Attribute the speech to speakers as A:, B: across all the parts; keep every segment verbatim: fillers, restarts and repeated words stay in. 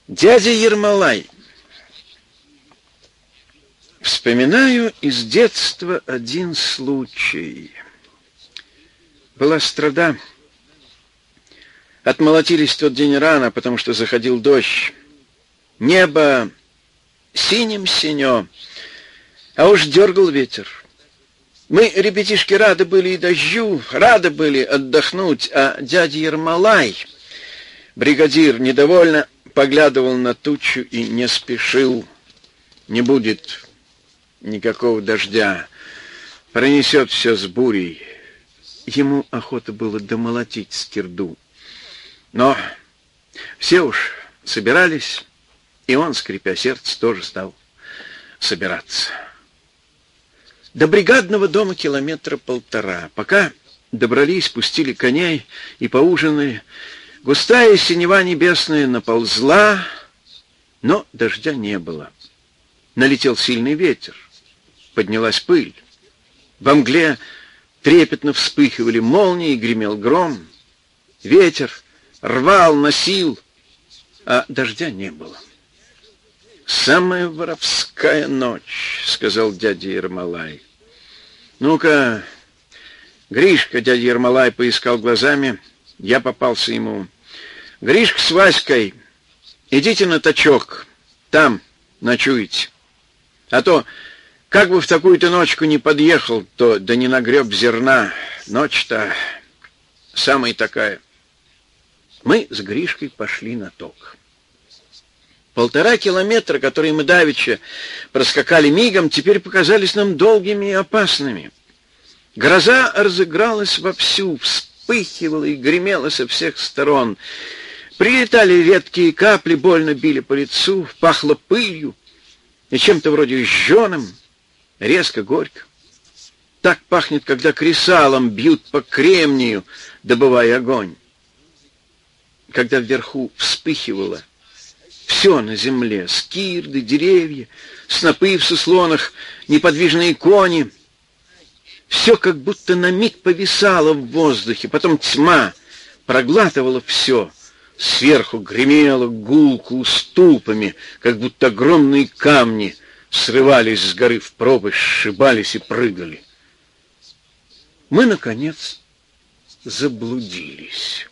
A: Дядя Ермолай. Вспоминаю из детства один случай. Была страда. Отмолотились в тот день рано, потому что заходил дождь. Небо синим-синё, а уж дергал ветер. Мы, ребятишки, рады были и дождю, рады были отдохнуть, а дядя Ермолай, бригадир, недовольно поглядывал на тучу и не спешил. Не будет никакого дождя, пронесет все с бурей. Ему охота было домолотить скирду. Но все уж собирались, и он, скрипя сердце, тоже стал собираться. До бригадного дома километра полтора. Пока добрались, пустили коней и поужинали. Густая синева небесная наползла, но дождя не было. Налетел сильный ветер, поднялась пыль. Во мгле трепетно вспыхивали молнии, гремел гром. Ветер рвал, носил, а дождя не было. «Самая воровская ночь», — сказал дядя Ермолай. «Ну-ка, Гришка», — дядя Ермолай поискал глазами, я попался ему. «Гришка с Васькой, идите на точок, там ночуете. А то, как бы в такую-то ночку не подъехал, то да не нагреб зерна. Ночь-то самая такая». Мы с Гришкой пошли на ток. Полтора километра, которые мы давеча проскакали мигом, теперь показались нам долгими и опасными. Гроза разыгралась вовсю, вспыхивала и гремела со всех сторон. Прилетали редкие капли, больно били по лицу, пахло пылью и чем-то вроде жженым, резко, горько. Так пахнет, когда кресалом бьют по кремнию, добывая огонь. Когда вверху вспыхивало все на земле, скирды, деревья, снопы в суслонах, неподвижные кони, все как будто на миг повисало в воздухе, потом тьма проглатывала все, сверху гремело гулко уступами, как будто огромные камни срывались с горы в пропасть, сшибались и прыгали. Мы, наконец, заблудились.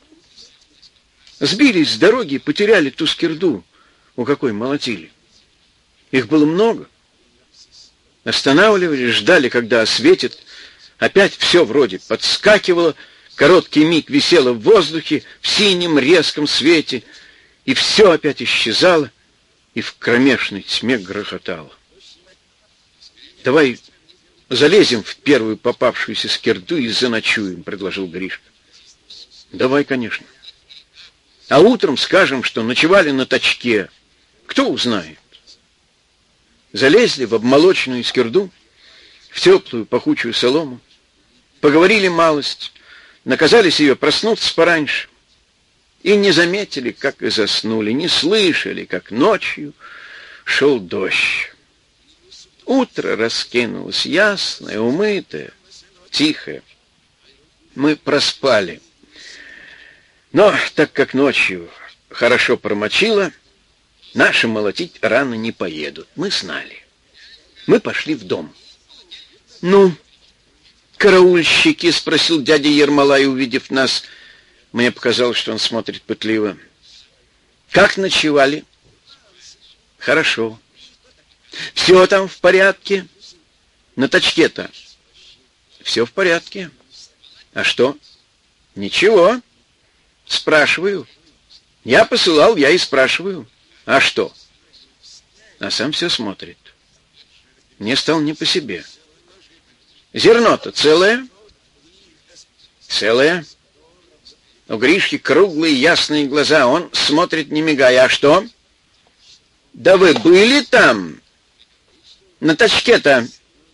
A: Сбились с дороги и потеряли ту скирду, у какой молотили. Их было много. Останавливались, ждали, когда осветит. Опять все вроде подскакивало, короткий миг висело в воздухе, в синем резком свете, и все опять исчезало, и в кромешной тьме грохотало. «Давай залезем в первую попавшуюся скирду и заночуем», — предложил Гришка. «Давай, конечно. А утром скажем, что ночевали на точке. Кто узнает?» Залезли в обмолоченную скирду, в теплую пахучую солому, поговорили малость, наказали себе проснуться пораньше и не заметили, как и заснули, не слышали, как ночью шел дождь. Утро раскинулось ясное, умытое, тихое. Мы проспали. Но так как ночью хорошо промочило, наши молотить рано не поедут. Мы знали. Мы пошли в дом. «Ну, караульщики?» — спросил дядя Ермолай, увидев нас. Мне показалось, что он смотрит пытливо. «Как ночевали?» «Хорошо. Все там в порядке?» «На точке-то?» «Все в порядке. А что?» «Ничего. Спрашиваю. Я посылал, я и спрашиваю. А что?» А сам все смотрит. Мне стало не по себе. «Зерно-то целое?» «Целое». У Гришки круглые ясные глаза. Он смотрит, не мигая. «А что?» «Да вы были там? На точке-то?»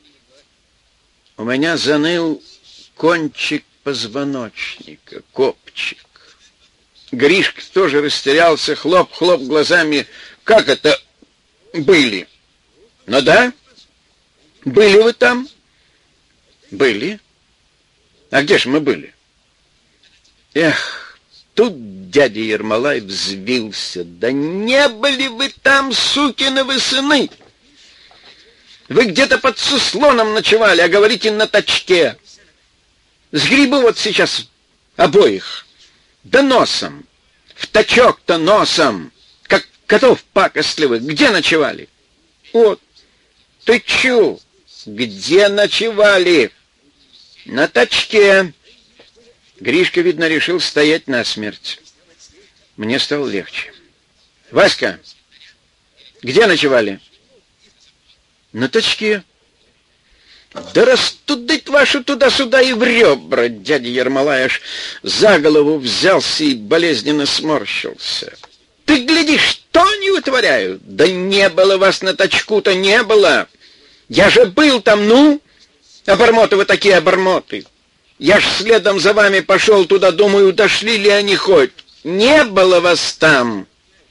A: У меня заныл кончик позвоночника, копчик. Гришка тоже растерялся, хлоп-хлоп глазами. «Как это были?» «Ну да. Были вы там?» «Были. А где же мы были?» «Эх, тут дядя Ермолай взвился. Да не были вы там, сукины вы сыны! Вы где-то под Суслоном ночевали, а говорите на точке. Сгребу вот сейчас обоих. Да носом. В точок-то носом. Как котов пакостливых. Где ночевали? Вот. Ты чё? Где ночевали? На точке. Гришка, видно, решил стоять насмерть. Мне стало легче. Васька, где ночевали? На точке. Да растудыть вашу туда-сюда и в ребра! Дядя Ермолай аж за голову взялся и болезненно сморщился. Ты гляди, что они вытворяют? Да не было вас на точку-то, не было! Я же был там, ну! Обормоты вы такие, обормоты! Я ж следом за вами пошел туда, думаю, дошли ли они хоть. Не было вас там!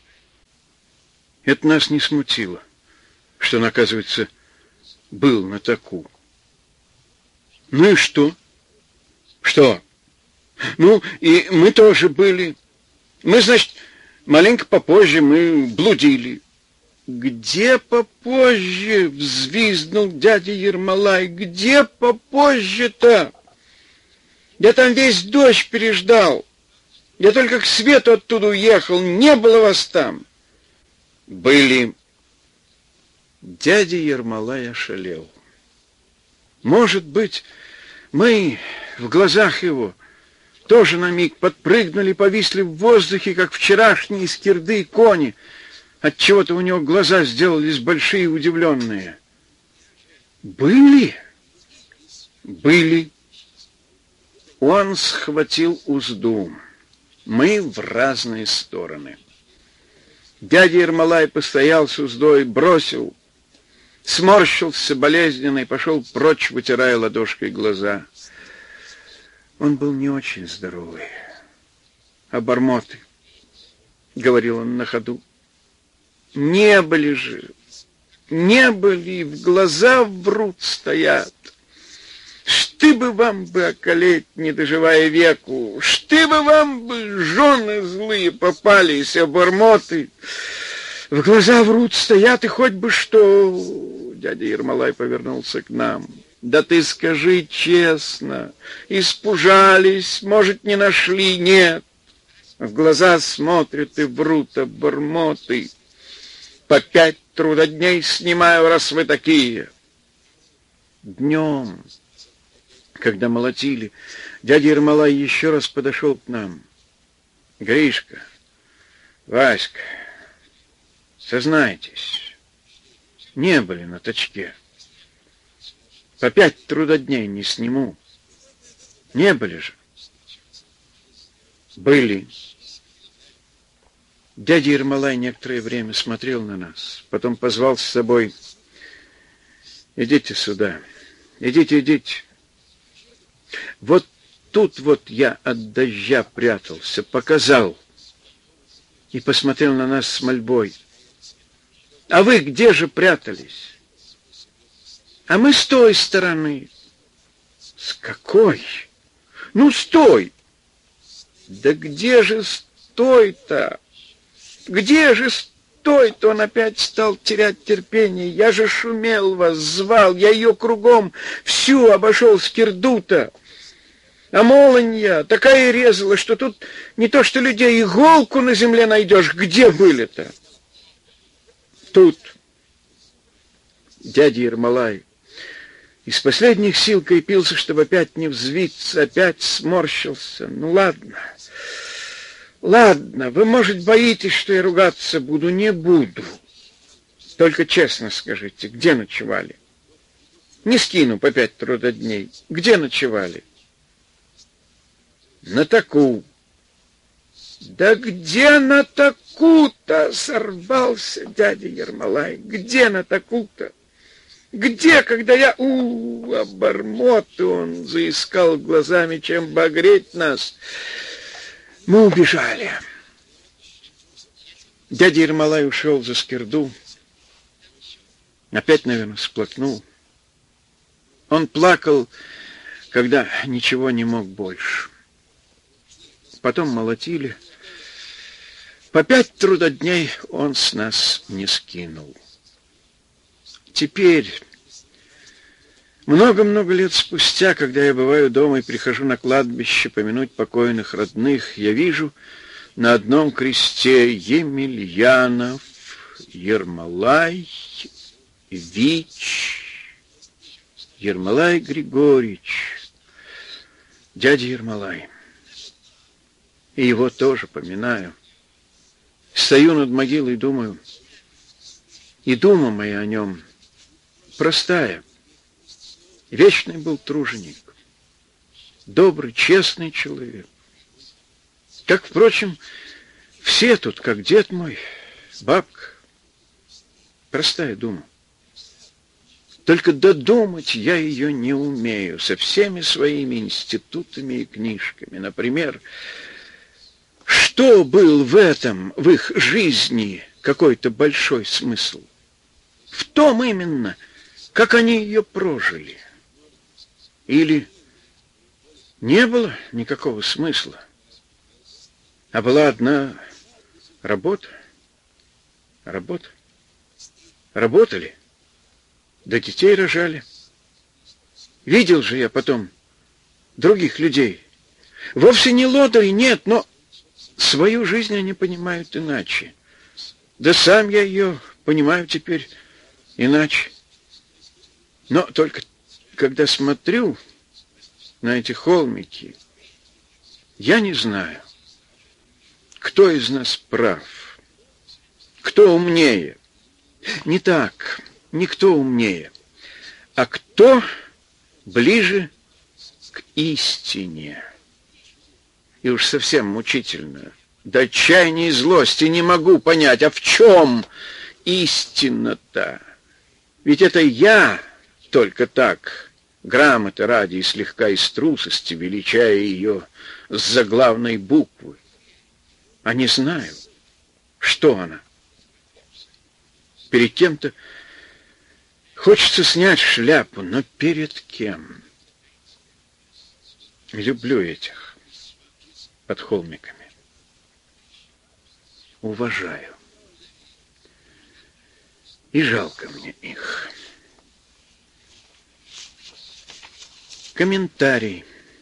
A: Это нас не смутило, что он, оказывается, был на таку. Ну и что? Что? Ну, и мы тоже были. Мы, значит, маленько попозже мы блудили. Где попозже? Взвизгнул дядя Ермолай. Где попозже-то? Я там весь дождь переждал. Я только к свету оттуда уехал. Не было вас там. Были. Дядя Ермолай ошалел. Может быть, мы в глазах его тоже на миг подпрыгнули, повисли в воздухе, как вчерашние скирды кони. Отчего-то у него глаза сделались большие и удивленные. Были? Были. Он схватил узду. Мы в разные стороны. Дядя Ермолай постоял с уздой, бросил, сморщился болезненно и пошел прочь, вытирая ладошкой глаза. Он был не очень здоровый. Обормоты, — говорил он на ходу. Не были же, не были, в глаза врут стоят. Шты бы вам бы околеть, не доживая веку, шты бы вам бы жены злые попались, обормоты. В глаза врут стоят, и хоть бы что. Дядя Ермолай повернулся к нам. Да ты скажи честно, испужались, может, не нашли, нет. В глаза смотрят и врут, обормоты. По пять трудодней снимаю, раз вы такие. Днем, когда молотили, дядя Ермолай еще раз подошел к нам. Гришка, Васька, сознайтесь, не были на точке. По пять трудодней не сниму. Не были же. Были. Дядя Ермолай некоторое время смотрел на нас, потом позвал с собой: идите сюда, идите, идите. Вот тут вот я от дождя прятался, показал и посмотрел на нас с мольбой. А вы где же прятались? А мы с той стороны. С какой? Ну, с той. Да где же с той-то? Где же с той-то? Он опять стал терять терпение. Я же шумел вас, звал, я ее кругом всю обошел скирду-то. А молонья такая резала, что тут не то что людей, иголку на земле найдешь. Где были-то? Тут. Дядя Ермолай из последних сил крепился, чтобы опять не взвиться, опять сморщился. Ну, ладно, ладно, вы, может, боитесь, что я ругаться буду? Не буду. Только честно скажите, где ночевали? Не скину по пять трудодней. Где ночевали? На таку. Да где на таку-то? Сорвался дядя Ермолай. Где на таку-то? Где, когда я... У, обормоты! Он заискал глазами, чем бы огреть нас. Мы убежали. Дядя Ермолай ушел за скирду. Опять, наверное, всплакнул. Он плакал, когда ничего не мог больше. потом молотили. По пять трудодней он с нас не скинул. Теперь, много-много лет спустя, когда я бываю дома и прихожу на кладбище помянуть покойных родных, я вижу на одном кресте Емельянов, Ермолай, Вич, Ермолай Григорьевич, дядя Ермолай. И его тоже поминаю. Стою над могилой и думаю, и дума моя о нем простая. Вечный был труженик, добрый, честный человек. Как, впрочем, все тут, как дед мой, бабка. Простая дума. Только додумать я ее не умею со всеми своими институтами и книжками. Например, что был в этом, в их жизни, какой-то большой смысл? В том именно, как они ее прожили. Или не было никакого смысла, а была одна работа. Работа. Работали, да детей рожали. Видел же я потом других людей. Вовсе не лодыри, нет, но свою жизнь они понимают иначе. Да сам я ее понимаю теперь иначе. Но только когда смотрю на эти холмики, я не знаю, кто из нас прав, кто умнее. Не так, никто умнее, а кто ближе к истине. И уж совсем мучительно, до отчаяния и злости не могу понять, а в чем истина-то? Ведь это я только так, грамоты ради и слегка из трусости, величая ее с заглавной буквы, а не знаю, что она. Перед кем-то хочется снять шляпу, но перед кем? Люблю этих под холмиками. Уважаю. И жалко мне их. Комментарий.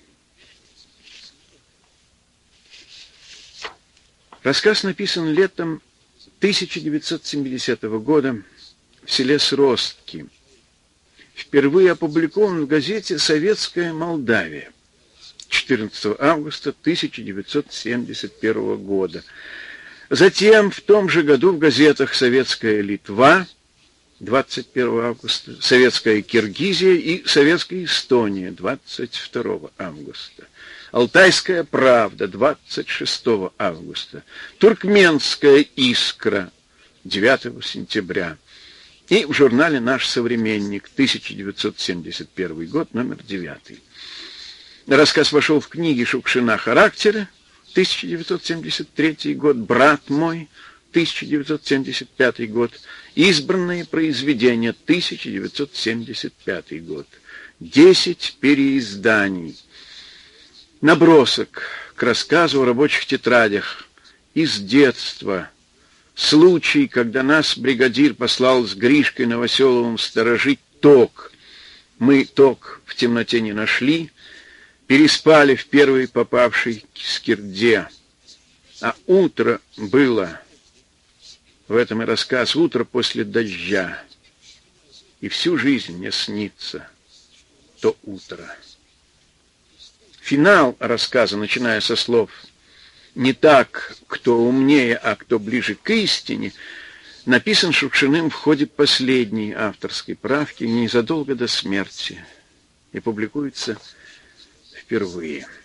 A: Рассказ написан летом тысяча девятьсот семидесятого года в селе Сростки. Впервые опубликован в газете «Советская Молдавия» четырнадцатого августа тысяча девятьсот семьдесят первого года. Затем в том же году в газетах «Советская Литва» двадцать первого августа, «Советская Киргизия» и «Советская Эстония» двадцать второго августа. «Алтайская правда» двадцать шестого августа, «Туркменская искра» девятого сентября и в журнале «Наш современник» тысяча девятьсот семьдесят первый год, номер девятый. Рассказ вошел в книги Шукшина «Характеры» тысяча девятьсот семьдесят третий год, «Брат мой» тысяча девятьсот семьдесят пятый год, «Избранные произведения» тысяча девятьсот семьдесят пятый год, десять переизданий. Набросок к рассказу о рабочих тетрадях из детства. Случай, когда нас бригадир послал с Гришкой Новоселовым сторожить ток. Мы ток в темноте не нашли, переспали в первой попавшей скирде. А утро было, в этом и рассказ, утро после дождя. И всю жизнь мне снится то утро. Финал рассказа, начиная со слов «не так, кто умнее, а кто ближе к истине», написан Шукшиным в ходе последней авторской правки незадолго до смерти и публикуется впервые.